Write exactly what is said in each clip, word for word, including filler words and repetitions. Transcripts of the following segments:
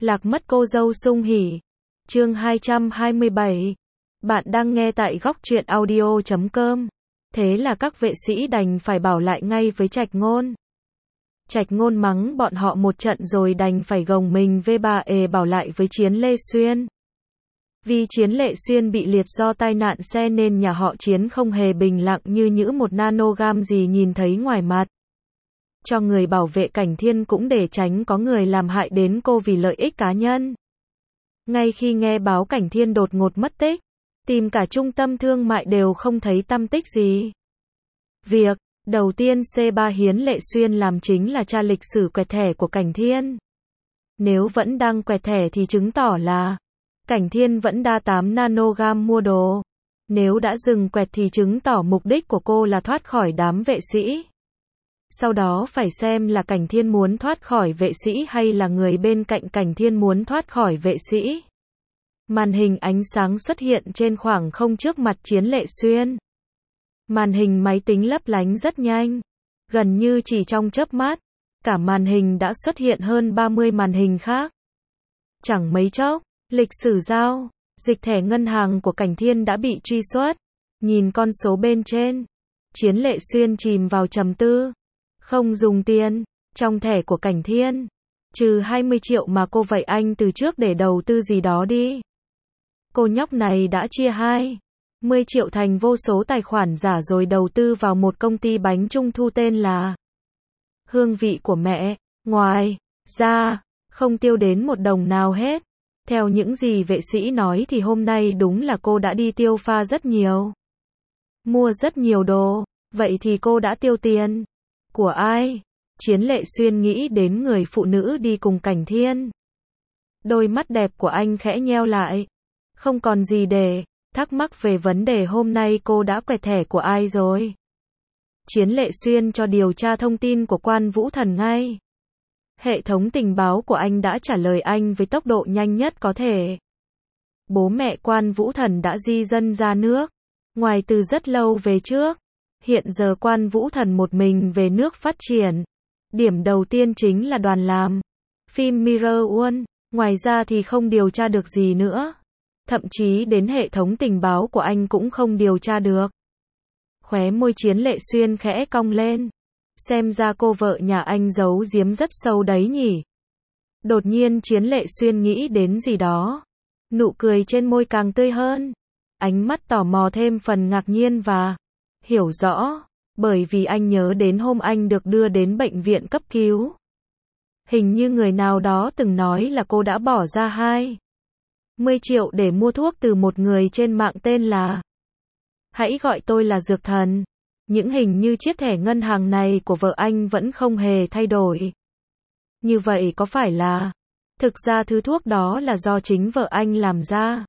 Lạc mất cô dâu Sung Hỉ. Chương hai trăm hai mươi bảy. Bạn đang nghe tại góc truyện audio chấm com. Thế là các vệ sĩ đành phải bảo lại ngay với Trạch Ngôn. Trạch Ngôn mắng bọn họ một trận rồi đành phải gồng mình về bà ề bảo lại với Chiến Lệ Xuyên. Vì Chiến Lệ Xuyên bị liệt do tai nạn xe nên nhà họ Chiến không hề bình lặng như những một nanogam gì nhìn thấy ngoài mặt. Cho người bảo vệ Cảnh Thiên cũng để tránh có người làm hại đến cô vì lợi ích cá nhân. Ngay khi nghe báo Cảnh Thiên đột ngột mất tích, tìm cả trung tâm thương mại đều không thấy tăm tích gì. Việc đầu tiên C ba Hiến Lệ Xuyên làm chính là tra lịch sử quẹt thẻ của Cảnh Thiên. Nếu vẫn đang quẹt thẻ thì chứng tỏ là Cảnh Thiên vẫn đa tám nanogam mua đồ. Nếu đã dừng quẹt thì chứng tỏ mục đích của cô là thoát khỏi đám vệ sĩ. Sau đó phải xem là Cảnh Thiên muốn thoát khỏi vệ sĩ hay là người bên cạnh Cảnh Thiên muốn thoát khỏi vệ sĩ. Màn hình ánh sáng xuất hiện trên khoảng không trước mặt Chiến Lệ Xuyên. Màn hình máy tính lấp lánh rất nhanh. Gần như chỉ trong chớp mắt, cả màn hình đã xuất hiện hơn ba mươi màn hình khác. Chẳng mấy chốc, lịch sử giao dịch thẻ ngân hàng của Cảnh Thiên đã bị truy xuất. Nhìn con số bên trên, Chiến Lệ Xuyên chìm vào trầm tư. Không dùng tiền trong thẻ của Cảnh Thiên, trừ hai mươi triệu mà cô vậy anh từ trước để đầu tư gì đó đi. Cô nhóc này đã chia hai mươi triệu thành vô số tài khoản giả rồi đầu tư vào một công ty bánh trung thu tên là Hương Vị của Mẹ. Ngoài ra, không tiêu đến một đồng nào hết. Theo những gì vệ sĩ nói thì hôm nay đúng là cô đã đi tiêu pha rất nhiều. Mua rất nhiều đồ. Vậy thì cô đã tiêu tiền của ai? Chiến Lệ Xuyên nghĩ đến người phụ nữ đi cùng Cảnh Thiên. Đôi mắt đẹp của anh khẽ nheo lại. Không còn gì để thắc mắc về vấn đề hôm nay cô đã quẹt thẻ của ai rồi. Chiến Lệ Xuyên cho điều tra thông tin của Quan Vũ Thần ngay. Hệ thống tình báo của anh đã trả lời anh với tốc độ nhanh nhất có thể. Bố mẹ Quan Vũ Thần đã di dân ra nước ngoài từ rất lâu về trước. Hiện giờ Quan Vũ Thần một mình về nước phát triển. Điểm đầu tiên chính là đoàn làm phim Mirror One. Ngoài ra thì không điều tra được gì nữa. Thậm chí đến hệ thống tình báo của anh cũng không điều tra được. Khóe môi Chiến Lệ Xuyên khẽ cong lên. Xem ra cô vợ nhà anh giấu giếm rất sâu đấy nhỉ. Đột nhiên Chiến Lệ Xuyên nghĩ đến gì đó. Nụ cười trên môi càng tươi hơn. Ánh mắt tò mò thêm phần ngạc nhiên và hiểu rõ. Bởi vì anh nhớ đến hôm anh được đưa đến bệnh viện cấp cứu. Hình như người nào đó từng nói là cô đã bỏ ra hai mươi triệu để mua thuốc từ một người trên mạng tên là Hãy gọi tôi là Dược Thần. Những hình như chiếc thẻ ngân hàng này của vợ anh vẫn không hề thay đổi. Như vậy có phải là thực ra thứ thuốc đó là do chính vợ anh làm ra?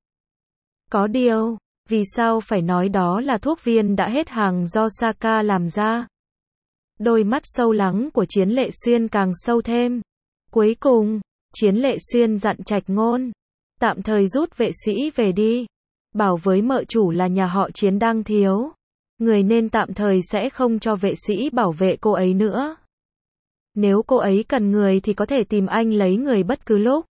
Có điều, vì sao phải nói đó là thuốc viên đã hết hàng do Saka làm ra? Đôi mắt sâu lắng của Chiến Lệ Xuyên càng sâu thêm. Cuối cùng, Chiến Lệ Xuyên dặn Trạch Ngôn tạm thời rút vệ sĩ về đi. Bảo với mợ chủ là nhà họ Chiến đang thiếu người nên tạm thời sẽ không cho vệ sĩ bảo vệ cô ấy nữa. Nếu cô ấy cần người thì có thể tìm anh lấy người bất cứ lúc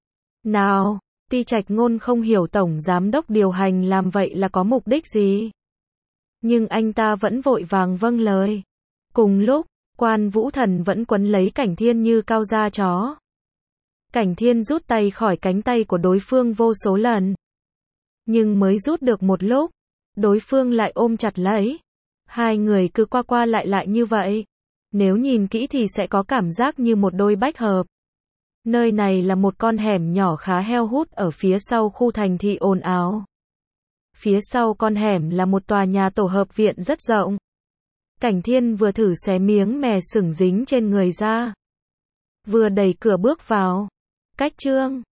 nào. Tuy Trạch Ngôn không hiểu tổng giám đốc điều hành làm vậy là có mục đích gì, nhưng anh ta vẫn vội vàng vâng lời. Cùng lúc, Quan Vũ Thần vẫn quấn lấy Cảnh Thiên như cao da chó. Cảnh Thiên rút tay khỏi cánh tay của đối phương vô số lần. Nhưng mới rút được một lúc, đối phương lại ôm chặt lấy. Hai người cứ qua qua lại lại như vậy. Nếu nhìn kỹ thì sẽ có cảm giác như một đôi bách hợp. Nơi này là một con hẻm nhỏ khá heo hút ở phía sau khu thành thị ồn ào. Phía sau con hẻm là một tòa nhà tổ hợp viện rất rộng. Cảnh Thiên vừa thử xé miếng mè sừng dính trên người ra, vừa đẩy cửa bước vào. Cách chương